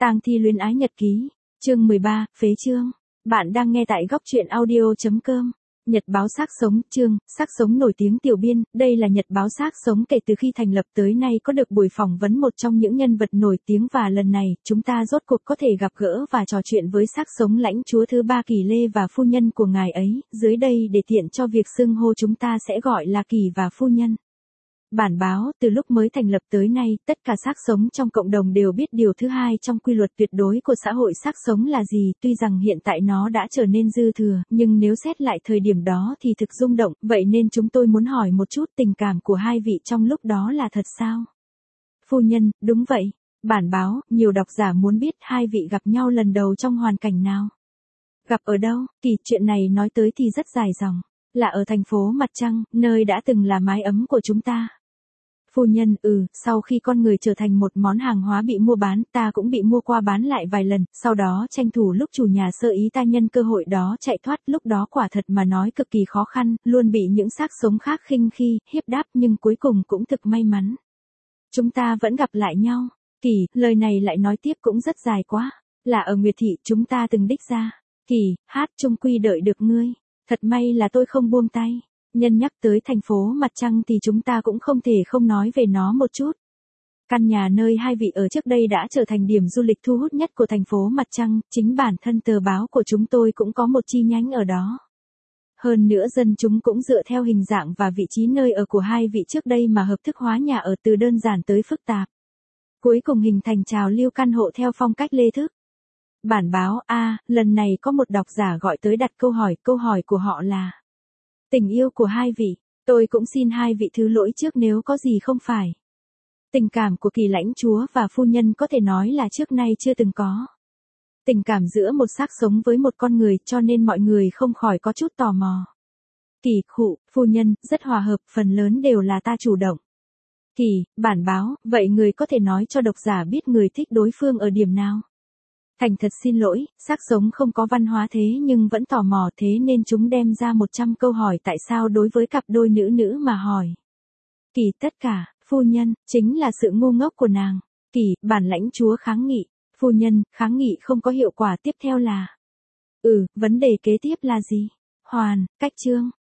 Tang Thi luyến ái nhật ký, chương 13, phế chương. Bạn đang nghe tại góc truyện audio.com. Nhật báo xác sống, chương, xác sống nổi tiếng tiểu biên, đây là nhật báo xác sống kể từ khi thành lập tới nay có được buổi phỏng vấn một trong những nhân vật nổi tiếng và lần này, chúng ta rốt cuộc có thể gặp gỡ và trò chuyện với xác sống lãnh chúa thứ ba Kỳ Lê và phu nhân của ngài ấy, dưới đây để tiện cho việc xưng hô chúng ta sẽ gọi là Kỳ và phu nhân. Bản báo, từ lúc mới thành lập tới nay, tất cả xác sống trong cộng đồng đều biết điều thứ hai trong quy luật tuyệt đối của xã hội xác sống là gì, tuy rằng hiện tại nó đã trở nên dư thừa, nhưng nếu xét lại thời điểm đó thì thực rung động, vậy nên chúng tôi muốn hỏi một chút tình cảm của hai vị trong lúc đó là thật sao? Phu nhân, đúng vậy. Bản báo, nhiều độc giả muốn biết hai vị gặp nhau lần đầu trong hoàn cảnh nào? Gặp ở đâu? Kỳ, chuyện này nói tới thì rất dài dòng. Là ở thành phố Mặt Trăng, nơi đã từng là mái ấm của chúng ta. Phu nhân, sau khi con người trở thành một món hàng hóa bị mua bán, ta cũng bị mua qua bán lại vài lần, sau đó tranh thủ lúc chủ nhà sơ ý ta nhân cơ hội đó chạy thoát, lúc đó quả thật mà nói cực kỳ khó khăn, luôn bị những xác sống khác khinh khi, hiếp đáp nhưng cuối cùng cũng thực may mắn. Chúng ta vẫn gặp lại nhau. Kỳ, lời này lại nói tiếp cũng rất dài quá. Là ở Nguyệt Thị chúng ta từng đích ra. Kỳ, hát chung quy đợi được ngươi. Thật may là tôi không buông tay. Nhân nhắc tới thành phố Mặt Trăng thì chúng ta cũng không thể không nói về nó một chút. Căn nhà nơi hai vị ở trước đây đã trở thành điểm du lịch thu hút nhất của thành phố Mặt Trăng, chính bản thân tờ báo của chúng tôi cũng có một chi nhánh ở đó. Hơn nữa dân chúng cũng dựa theo hình dạng và vị trí nơi ở của hai vị trước đây mà hợp thức hóa nhà ở từ đơn giản tới phức tạp. Cuối cùng hình thành trào lưu căn hộ theo phong cách Lê Thức. Bản báo, lần này có một độc giả gọi tới đặt câu hỏi của họ là: tình yêu của hai vị, tôi cũng xin hai vị thứ lỗi trước nếu có gì không phải. Tình cảm của Kỳ lãnh chúa và phu nhân có thể nói là trước nay chưa từng có. Tình cảm giữa một xác sống với một con người cho nên mọi người không khỏi có chút tò mò. Kỳ, phu nhân, rất hòa hợp, phần lớn đều là ta chủ động. Kỳ, bản báo, vậy người có thể nói cho độc giả biết người thích đối phương ở điểm nào? Thành thật xin lỗi, xác sống không có văn hóa thế nhưng vẫn tò mò thế nên chúng đem ra 100 câu hỏi tại sao đối với cặp đôi nữ mà hỏi. Kỳ, tất cả, phu nhân, chính là sự ngu ngốc của nàng. Kỳ, bản lãnh chúa kháng nghị. Phu nhân, kháng nghị không có hiệu quả tiếp theo là. Vấn đề kế tiếp là gì? Hoàn, cách chương.